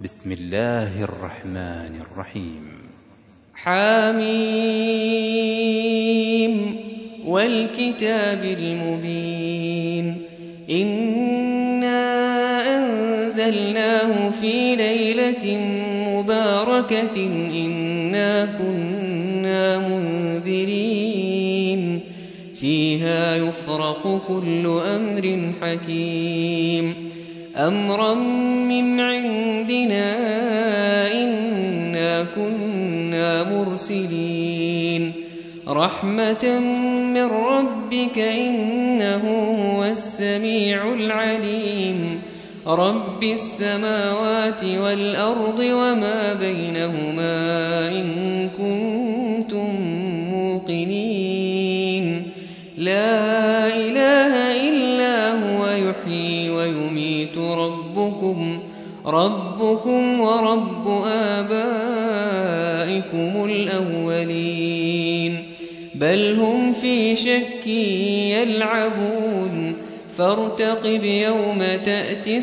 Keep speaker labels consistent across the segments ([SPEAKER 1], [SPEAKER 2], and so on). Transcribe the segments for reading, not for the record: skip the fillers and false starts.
[SPEAKER 1] بسم الله الرحمن الرحيم.
[SPEAKER 2] حميم والكتاب المبين. إنا أنزلناه في ليلة مباركة إنا كنا منذرين فيها يفرق كل أمر حكيم أمرا من عندنا إنا كنا مرسلين رحمة من ربك إنه هو السميع العليم رب السماوات والأرض وما بينهما إن كنتم موقنين لا إله إلا هو يحيي ويميت ربكم ورب آبائكم الأولين بل هم في شك يلعبون فارتقب يوم تأتي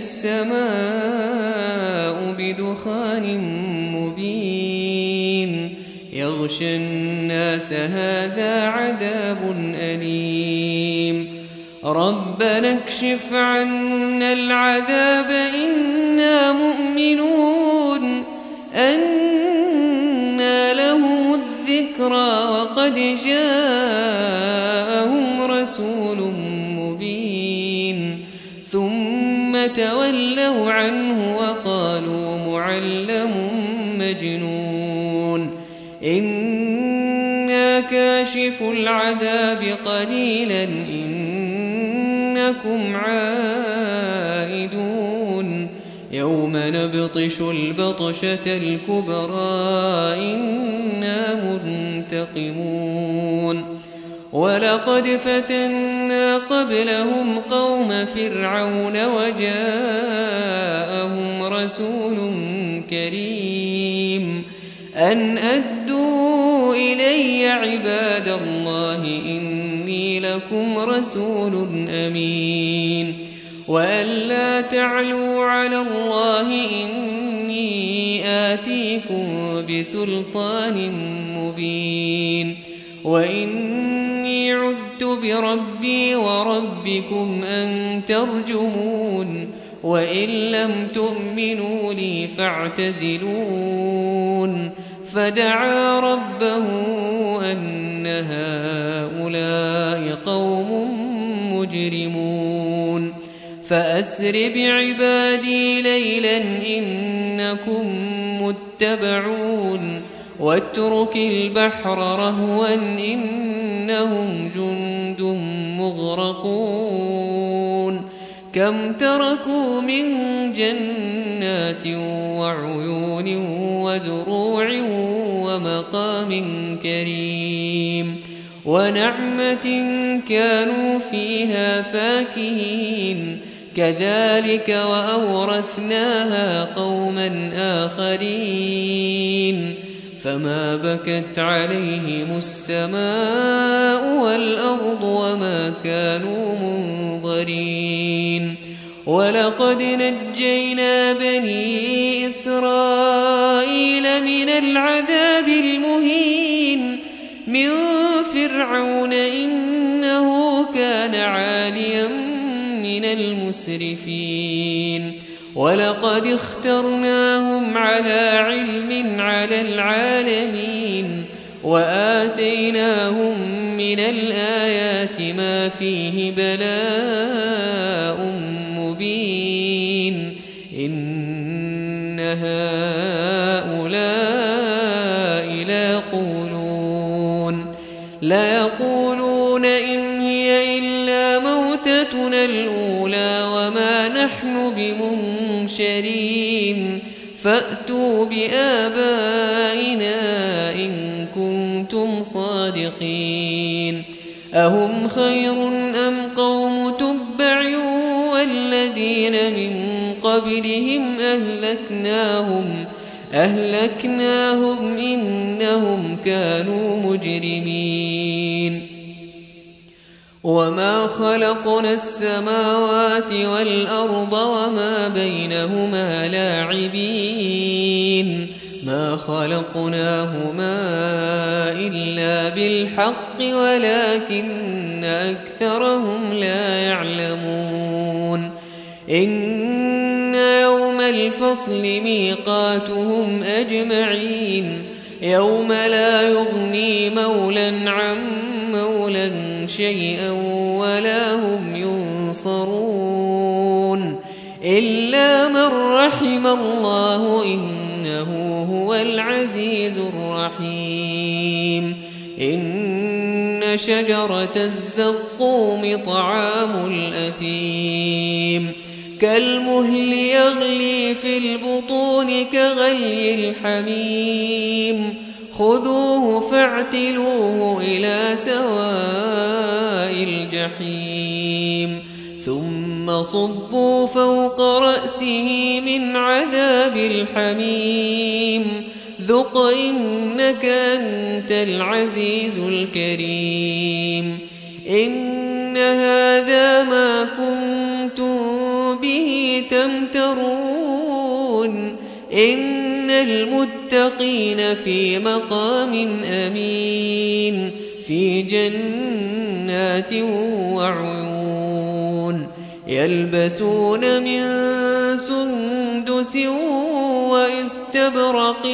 [SPEAKER 2] السماء بدخان مبين يغشى الناس هذا عذاب أليم ربنا اكشف عنا العذاب إنا مؤمنون أنى لهم الذكرى وقد جاءهم رسول مبين ثم تولوا عنه وقالوا معلم مجنون إنا كاشف العذاب قليلا إنكم عائدون يوم نبطش البطشة الكبرى إنا منتقمون ولقد فتنا قبلهم قوم فرعون وجاءهم رسول كريم أن أدوا إلي عباد الله إني لكم رسول أمين وأن لا تعلوا على الله إني آتيكم بسلطان مبين وإني عذت بربي وربكم أن ترجمون وإن لم تؤمنوا لي فاعتزلون فدعا ربه أن هؤلاء قوم مجرمون فأسر بعبادي ليلا إنكم متبعون واترك البحر رهوا إنهم جند مغرقون كم تركوا من جنات وعيون وزروع ومقام كريم ونعمة كانوا فيها فاكهين كذلك وأورثناها قوما آخرين فما بكت عليهم السماء والأرض وما كانوا منظرين ولقد نجينا بني إسرائيل من العذاب المهين من فرعون إنه كان عاليا من المسرفين ولقد اخترناهم على علم على العالمين وآتيناهم من الآيات ما فيه بلاء مبين إن هؤلاء ليقولون إن هي إلا موتتنا الأولى وما نحن بمنشرين فأتوا بآبائنا إن كنتم صادقين أهم خير أم قوم تبع والذين من قبلهم أهلكناهم إنهم كانوا مجرمين وما خلقنا السماوات والأرض وما بينهما لاعبين ما خلقناهما إلا بالحق ولكن أكثرهم لا يعلمون إن يوم الفصل ميقاتهم أجمعين يوم لا يغني مولى عن مولى شيئا ولا هم ينصرون إلا من رحم الله إنه هو العزيز الرحيم إن شجرة الزقوم طعام الأثيم كالمهل يغلي في البطون كغلي الحميم خذوه فاعتلوه إلى سواء الجحيم ثم صبوا فوق رأسه من عذاب الحميم ذق إنك أنت العزيز الكريم إن هذا ما كنتم به تمترون إن المتقين في مقام أمين في جنات وعيون يلبسون من سندس واستبرق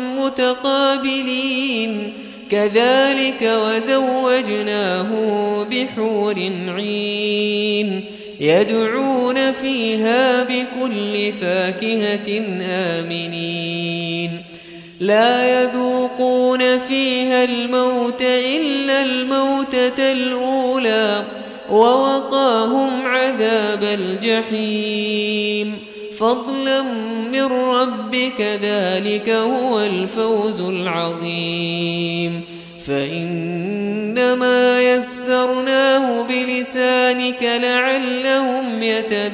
[SPEAKER 2] متقابلين كذلك وزوجناه بحور عين يدعون فيها بكل فاكهة آمنين لا يذوقون فيها الموت إلا الموتة الأولى ووقاهم عذاب الجحيم فضلا من ربك ذلك هو الفوز العظيم فإنما يسرناه بلسانك لعلهم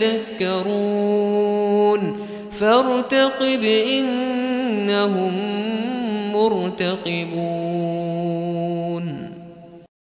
[SPEAKER 2] يتذكرون فارتقب إنهم مرتقبون